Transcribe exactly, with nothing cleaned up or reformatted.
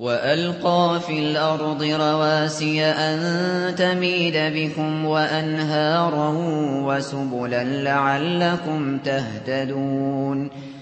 وَأَلْقَىٰ فِي الْأَرْضِ رَوَاسِيَ أَن تَمِيدَ بِكُمْ وَأَنْهَارًا وَسُبُلًا لَّعَلَّكُمْ تَهْتَدُونَ